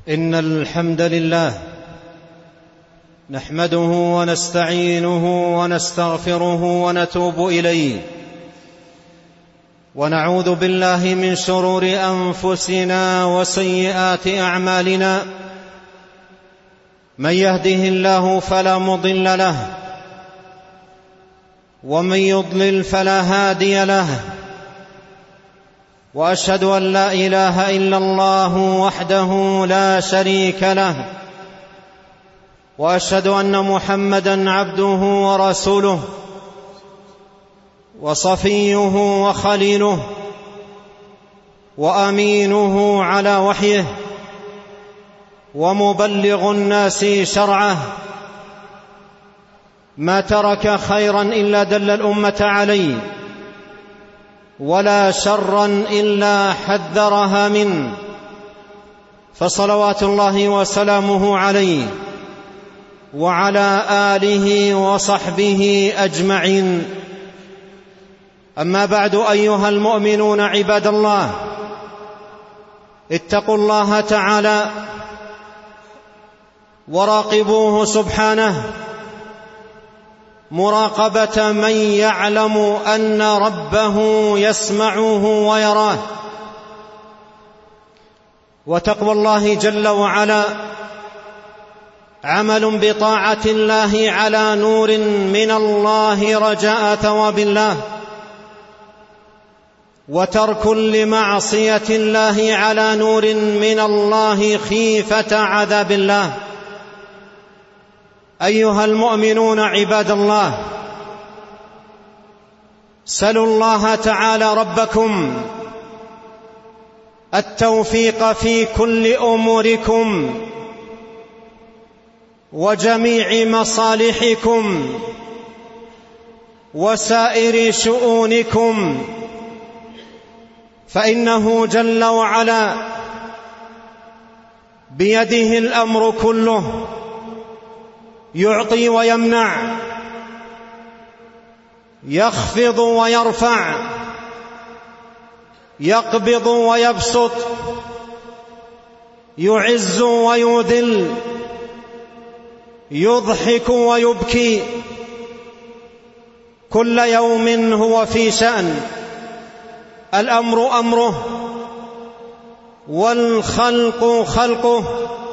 إن الحمد لله نحمده ونستعينه ونستغفره ونتوب إليه، ونعوذ بالله من شرور أنفسنا وسيئات أعمالنا. من يهده الله فلا مضل له، ومن يضلل فلا هادي له، وأشهد أن لا إله إلا الله وحده لا شريك له، وأشهد أن محمدًا عبده ورسوله وصفيه وخليله وأمينه على وحيه، ومبلغ الناس شرعه. ما ترك خيرا إلا دل الأمة عليه، ولا شرا إلا حذرها منه، فصلوات الله وسلامه عليه وعلى آله وصحبه أجمعين. أما بعد، أيها المؤمنون عباد الله، اتقوا الله تعالى وراقبوه سبحانه مراقبة من يعلم أن ربه يسمعه ويراه. وتقوى الله جل وعلا عمل بطاعة الله على نور من الله رجاء ثواب الله، وترك لمعصية الله على نور من الله خيفة عذاب الله. أيها المؤمنون عباد الله، سلوا الله تعالى ربكم التوفيق في كل أموركم وجميع مصالحكم وسائر شؤونكم، فإنه جل وعلا بيده الأمر كله، يعطي ويمنع، يخفض ويرفع، يقبض ويبسط، يعز ويذل، يضحك ويبكي. كل يوم هو في شأن، الأمر أمره، والخلق خلقه،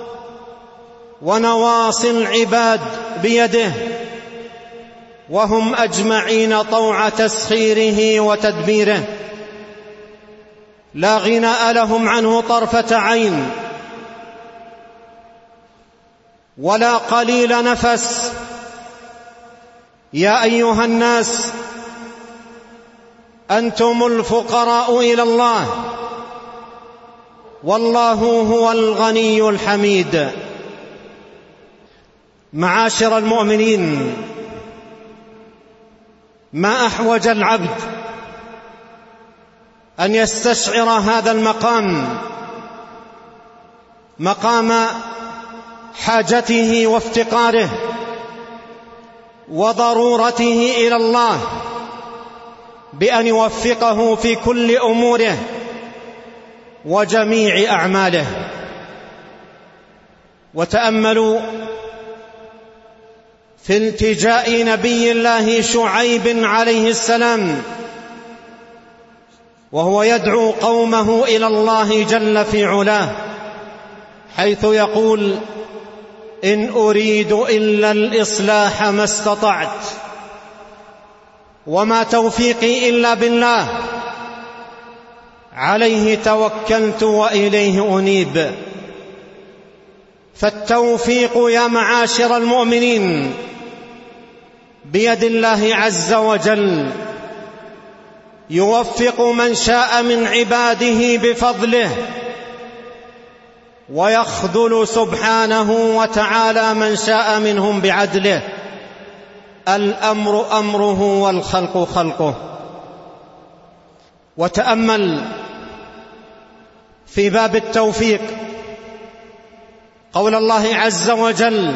ونواصي العباد بيده، وهم أجمعين طوع تسخيره وتدبيره، لا غناء لهم عنه طرفة عين ولا قليل نفس. يا أيها الناس، أنتم الفقراء إلى الله، والله هو الغني الحميد. معاشر المؤمنين، ما أحوج العبد أن يستشعر هذا المقام، مقام حاجته وافتقاره وضرورته إلى الله، بأن يوفقه في كل أموره وجميع أعماله. وتأملوا في التجاء نبي الله شعيب عليه السلام وهو يدعو قومه إلى الله جل في علاه، حيث يقول: إن أريد إلا الإصلاح ما استطعت، وما توفيقي إلا بالله، عليه توكلت وإليه أنيب. فالتوفيق يا معاشر المؤمنين بيد الله عز وجل، يوفق من شاء من عباده بفضله، ويخذل سبحانه وتعالى من شاء منهم بعدله. الأمر أمره والخلق خلقه. وتأمل في باب التوفيق قول الله عز وجل: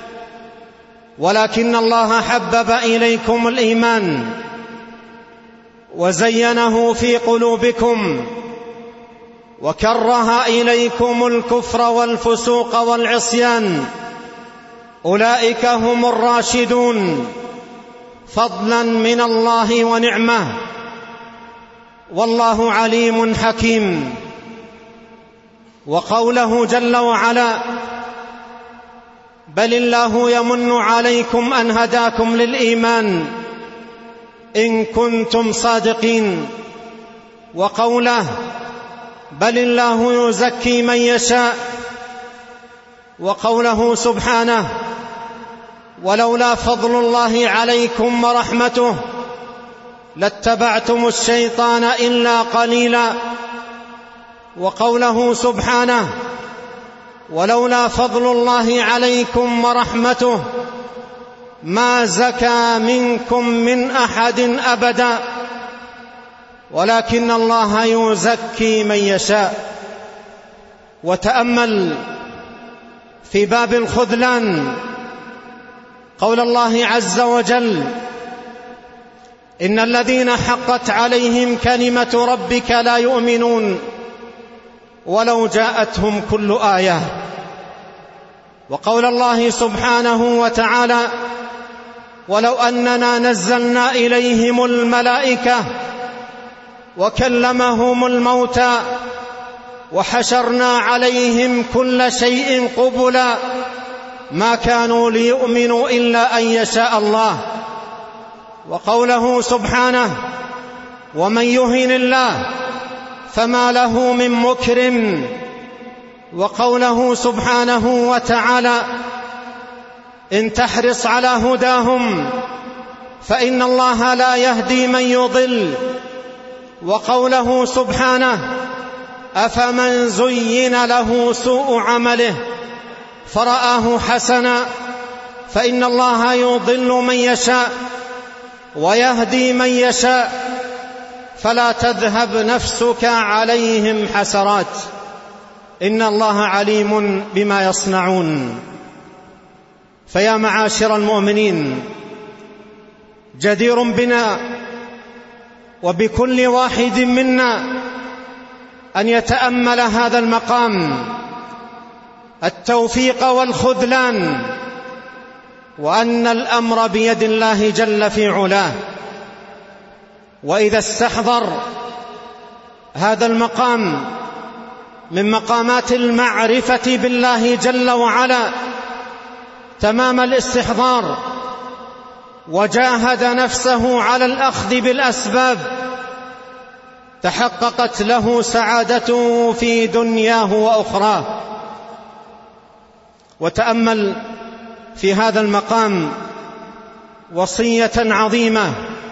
ولكن الله حبب إليكم الإيمان وزينه في قلوبكم وكره إليكم الكفر والفسوق والعصيان أولئك هم الراشدون فضلا من الله ونعمة والله عليم حكيم. وقوله جل وعلا: بل الله يمن عليكم أن هداكم للإيمان إن كنتم صادقين. وقوله: بل الله يزكي من يشاء. وقوله سبحانه: ولولا فضل الله عليكم ورحمته لاتبعتم الشيطان إلا قليلا. وقوله سبحانه: ولولا فضل الله عليكم ورحمته ما زكى منكم من أحد أبدا ولكن الله يزكي من يشاء. وتأمل في باب الخذلان قول الله عز وجل: إن الذين حقت عليهم كلمة ربك لا يؤمنون ولو جاءتهم كل آية. وقول الله سبحانه وتعالى: ولو أننا نزلنا إليهم الملائكة وكلمهم الموتى وحشرنا عليهم كل شيء قبلا ما كانوا ليؤمنوا إلا أن يشاء الله. وقوله سبحانه: ومن يهن الله فما له من مكرم. وقوله سبحانه وتعالى: إن تحرص على هداهم فإن الله لا يهدي من يضل. وقوله سبحانه: أفمن زين له سوء عمله فرآه حسنا فإن الله يضل من يشاء ويهدي من يشاء فلا تذهب نفسك عليهم حسرات إن الله عليم بما يصنعون. فيا معاشر المؤمنين، جدير بنا وبكل واحد منا أن يتأمل هذا المقام، التوفيق والخذلان، وأن الأمر بيد الله جل في علاه. وإذا استحضر هذا المقام من مقامات المعرفة بالله جل وعلا تمام الاستحضار وجاهد نفسه على الأخذ بالأسباب تحققت له سعادته في دنياه وأخراه. وتأمل في هذا المقام وصية عظيمة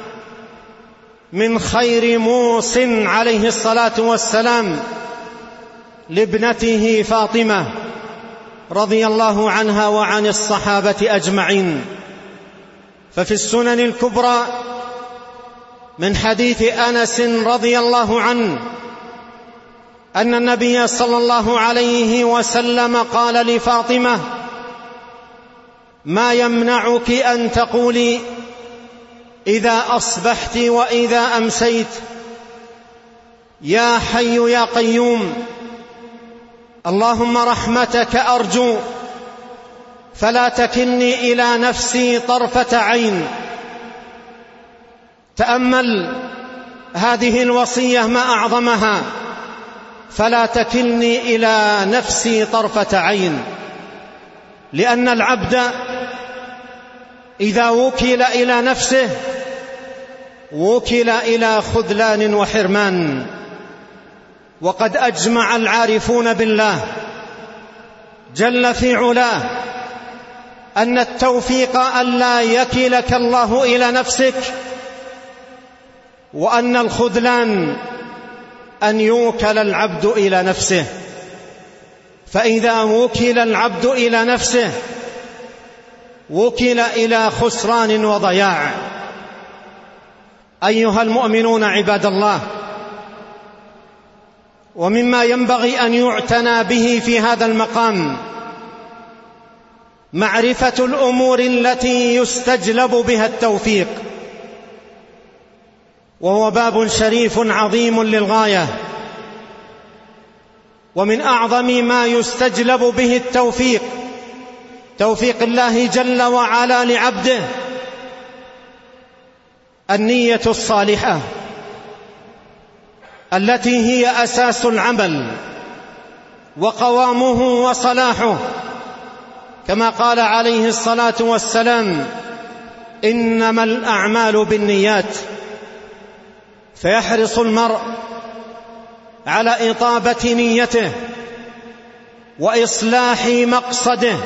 من خير موص عليه الصلاة والسلام لابنته فاطمة رضي الله عنها وعن الصحابة أجمعين. ففي السنن الكبرى من حديث أنس رضي الله عنه أن النبي صلى الله عليه وسلم قال لفاطمة: ما يمنعك أن تقولي إذا أصبحت وإذا أمسيت يا حي يا قيوم اللهم رحمتك أرجو فلا تكلني إلى نفسي طرفة عين. تأمل هذه الوصية ما أعظمها، فلا تكلني إلى نفسي طرفة عين، لأن العبد إذا وكل إلى نفسه وكل إلى خذلان وحرمان. وقد أجمع العارفون بالله جل في علاه أن التوفيق ألا يكلك الله إلى نفسك، وأن الخذلان أن يوكل العبد إلى نفسه. فإذا وكل العبد إلى نفسه وكل إلى خسران وضياع. أيها المؤمنون عباد الله، ومما ينبغي أن يعتنى به في هذا المقام معرفة الأمور التي يستجلب بها التوفيق، وهو باب شريف عظيم للغاية. ومن أعظم ما يستجلب به التوفيق، توفيق الله جل وعلا لعبده، النية الصالحة التي هي أساس العمل وقوامه وصلاحه، كما قال عليه الصلاة والسلام: إنما الأعمال بالنيات. فيحرص المرء على إطابة نيته وإصلاح مقصده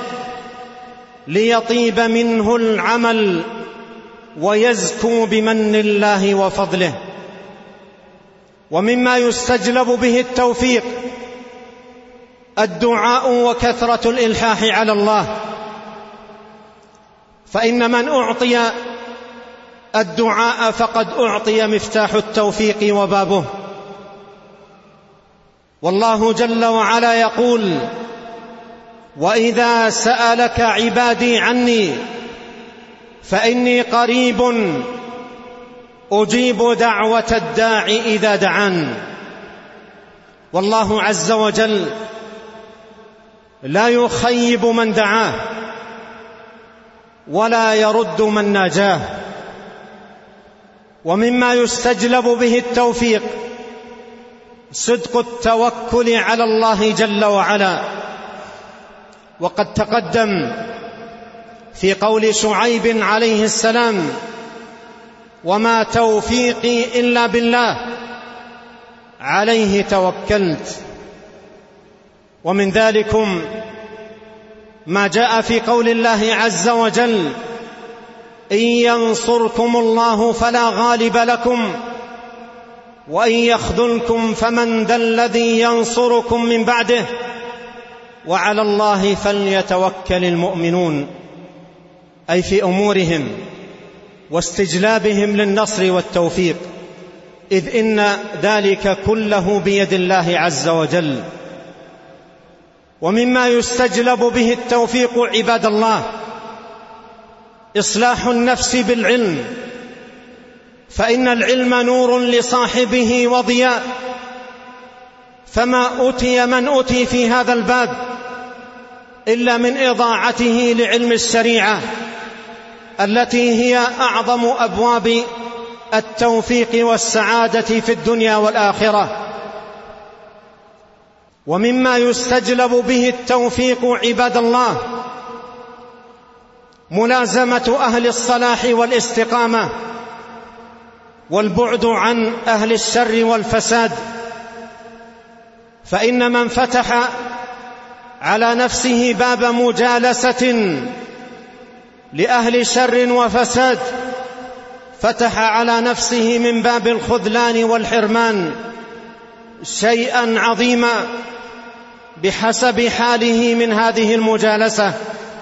ليطيب منه العمل ويزكو بمن الله وفضله. ومما يستجلب به التوفيق الدعاء وكثرة الإلحاح على الله، فإن من أعطي الدعاء فقد أعطي مفتاح التوفيق وبابه. والله جل وعلا يقول: وإذا سألك عبادي عني فإني قريب أجيب دعوة الداع إذا دعان. والله عز وجل لا يخيب من دعاه ولا يرد من ناجاه. ومما يستجلب به التوفيق صدق التوكل على الله جل وعلا، وقد تقدم في قول شعيب عليه السلام: وما توفيقي إلا بالله عليه توكلت. ومن ذلكم ما جاء في قول الله عز وجل: إن ينصركم الله فلا غالب لكم وإن يخذلكم فمن ذا الذي ينصركم من بعده وعلى الله فليتوكل المؤمنون. أي في أمورهم واستجلابهم للنصر والتوفيق، إذ إن ذلك كله بيد الله عز وجل. ومما يستجلب به التوفيق عباد الله إصلاح النفس بالعلم، فإن العلم نور لصاحبه وضياء، فما أوتي من أوتي في هذا الباب إلا من إضاعته لعلم الشريعة التي هي أعظم أبواب التوفيق والسعادة في الدنيا والآخرة. ومما يستجلب به التوفيق عباد الله ملازمة أهل الصلاح والاستقامة والبعد عن أهل الشر والفساد، فإن من فتح على نفسه باب مجالسة لأهل شر وفساد فتح على نفسه من باب الخذلان والحرمان شيئا عظيما بحسب حاله من هذه المجالسة.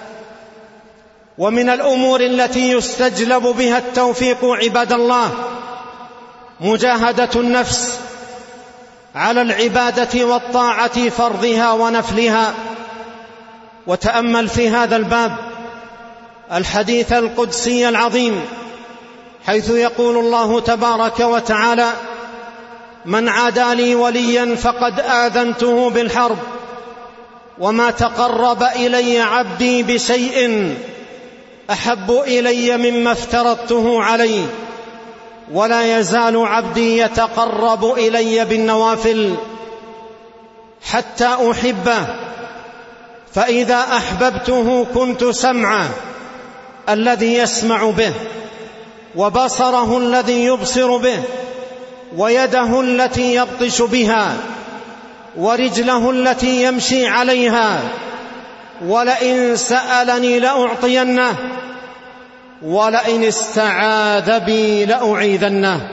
ومن الأمور التي يستجلب بها التوفيق عباد الله مجاهدة النفس على العبادة والطاعة فرضها ونفلها. وتأمل في هذا الباب الحديث القدسي العظيم، حيث يقول الله تبارك وتعالى: من عادى لي وليا فقد آذنته بالحرب وما تقرب إلي عبدي بشيء أحب إلي مما افترضته عليه ولا يزال عبدي يتقرب إلي بالنوافل حتى أحبه، فإذا أحببته كنت سمعه الذي يسمع به وبصره الذي يبصر به ويده التي يبطش بها ورجله التي يمشي عليها، ولئن سألني لأعطينه ولئن استعاذ بي لأعيذنه.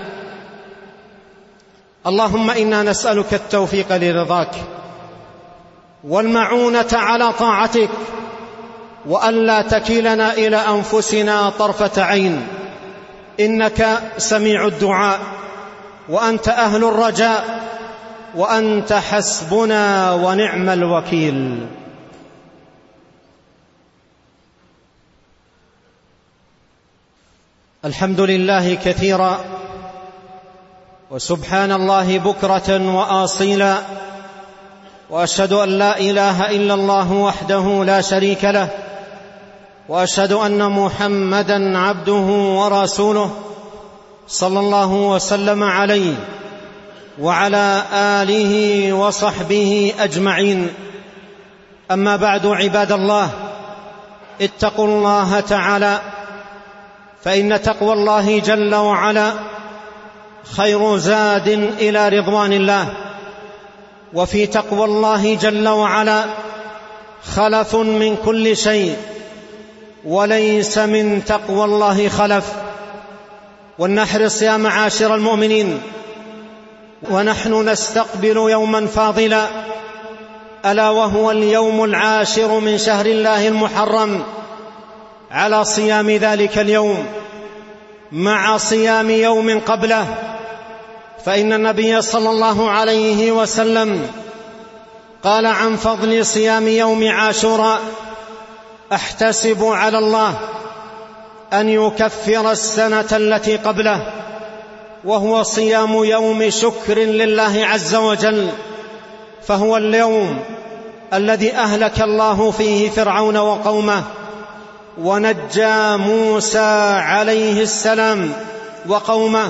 اللهم إنا نسألك التوفيق لرضاك والمعونة على طاعتك، وألا تكلنا إلى أنفسنا طرفة عين، إنك سميع الدعاء وأنت أهل الرجاء وأنت حسبنا ونعم الوكيل. الحمد لله كثيرا وسبحان الله بكرة وآصيلا، وأشهد أن لا إله إلا الله وحده لا شريك له، وأشهد أن محمدًا عبده ورسوله صلى الله وسلم عليه وعلى آله وصحبه أجمعين. أما بعد، عباد الله، اتقوا الله تعالى، فإن تقوى الله جل وعلا خير زاد إلى رضوان الله. وفي تقوى الله جل وعلا خلف من كل شيء، وليس من تقوى الله خلف. ولنحرص يا معاشر المؤمنين، ونحن نستقبل يوما فاضلا، ألا وهو اليوم العاشر من شهر الله المحرم، على صيام ذلك اليوم مع صيام يوم قبله. فإن النبي صلى الله عليه وسلم قال عن فضل صيام يوم عاشوراء: أحتسب على الله أن يكفر السنة التي قبله، وهو صيام يوم شكر لله عز وجل، فهو اليوم الذي أهلك الله فيه فرعون وقومه، ونجى موسى عليه السلام وقومه،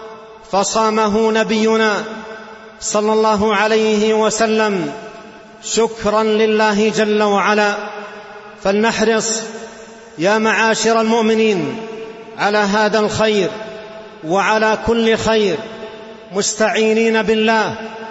فصامه نبينا صلى الله عليه وسلم شكرا لله جل وعلا. فلنحرص يا معاشر المؤمنين على هذا الخير وعلى كل خير، مستعينين بالله،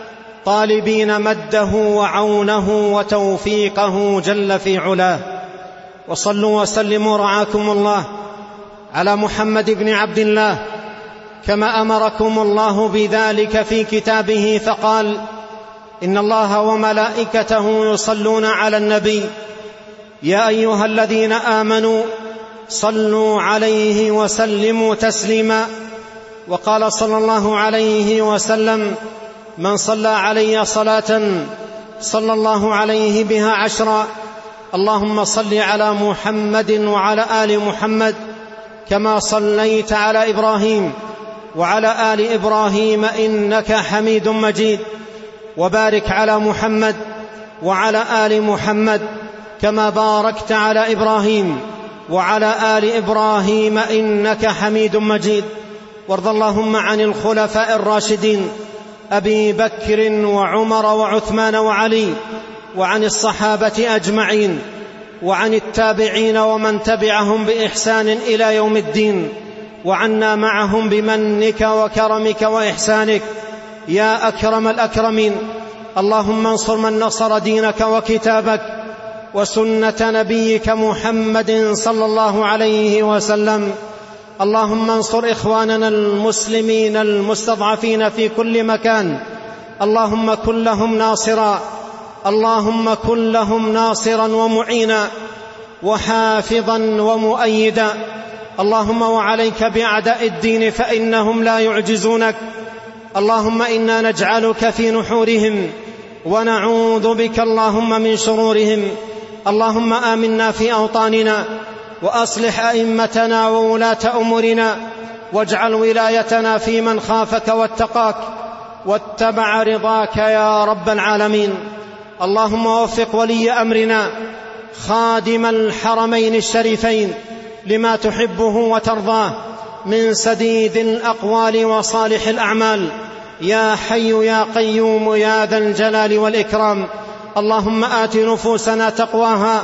طالبين مده وعونه وتوفيقه جل في علاه. وصلوا وسلموا رعاكم الله على محمد بن عبد الله، كما أمركم الله بذلك في كتابه، فقال: إن الله وملائكته يصلون على النبي، يا أيها الذين آمنوا صلوا عليه وسلموا تسليما. وقال صلى الله عليه وسلم: من صلى علي صلاة صلى الله عليه بها 10. اللهم صل على محمد وعلى آل محمد كما صليت على إبراهيم وعلى آل إبراهيم إنك حميد مجيد، وبارك على محمد وعلى آل محمد كما باركت على إبراهيم وعلى آل إبراهيم إنك حميد مجيد. وارض اللهم عن الخلفاء الراشدين أبي بكر وعمر وعثمان وعلي، وعن الصحابة أجمعين، وعن التابعين ومن تبعهم بإحسان إلى يوم الدين، وعنا معهم بمنك وكرمك وإحسانك يا أكرم الأكرمين. اللهم انصر من نصر دينك وكتابك وسنة نبيك محمد صلى الله عليه وسلم. اللهم انصر إخواننا المسلمين المستضعفين في كل مكان، اللهم كن لهم ناصرا، اللهم كن لهم ناصرا ومعينا وحافظا ومؤيدا. اللهم وعليك بأعداء الدين فإنهم لا يعجزونك. اللهم إنا نجعلك في نحورهم ونعوذ بك اللهم من شرورهم. اللهم آمنا في أوطاننا، وأصلح أئمتنا وولاة أمورنا، واجعل ولايتنا في من خافك واتقاك واتبع رضاك يا رب العالمين. اللهم وفق ولي أمرنا خادم الحرمين الشريفين لما تحبه وترضاه من سديد الأقوال وصالح الأعمال، يا حي يا قيوم يا ذا الجلال والإكرام. اللهم آت نفوسنا تقواها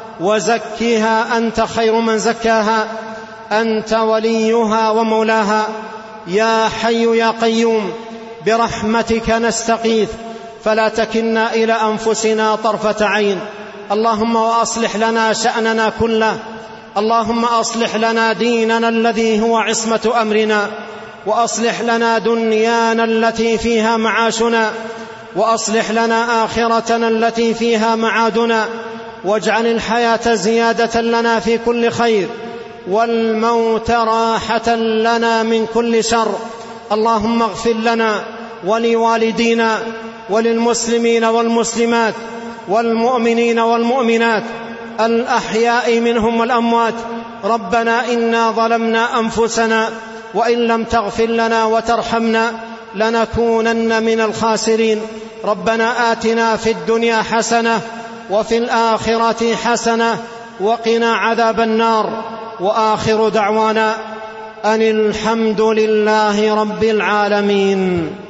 وزكها، أنت خير من زكاها، أنت وليها ومولاها. يا حي يا قيوم برحمتك نستغيث، فلا تكلنا إلى أنفسنا طرفة عين. اللهم وأصلح لنا شأننا كله. اللهم أصلح لنا ديننا الذي هو عصمة أمرنا، وأصلح لنا دنيانا التي فيها معاشنا، وأصلح لنا آخرتنا التي فيها معادنا، واجعل الحياة زيادة لنا في كل خير، والموت راحة لنا من كل شر. اللهم اغفر لنا ولوالدينا وللمسلمين والمسلمات والمؤمنين والمؤمنات الأحياء منهم والأموات. ربنا إنا ظلمنا أنفسنا، وإن لم تغفر لنا وترحمنا لنكونن من الخاسرين. ربنا آتنا في الدنيا حسنة وفي الآخرة حسنة وقنا عذاب النار. وآخر دعوانا أن الحمد لله رب العالمين.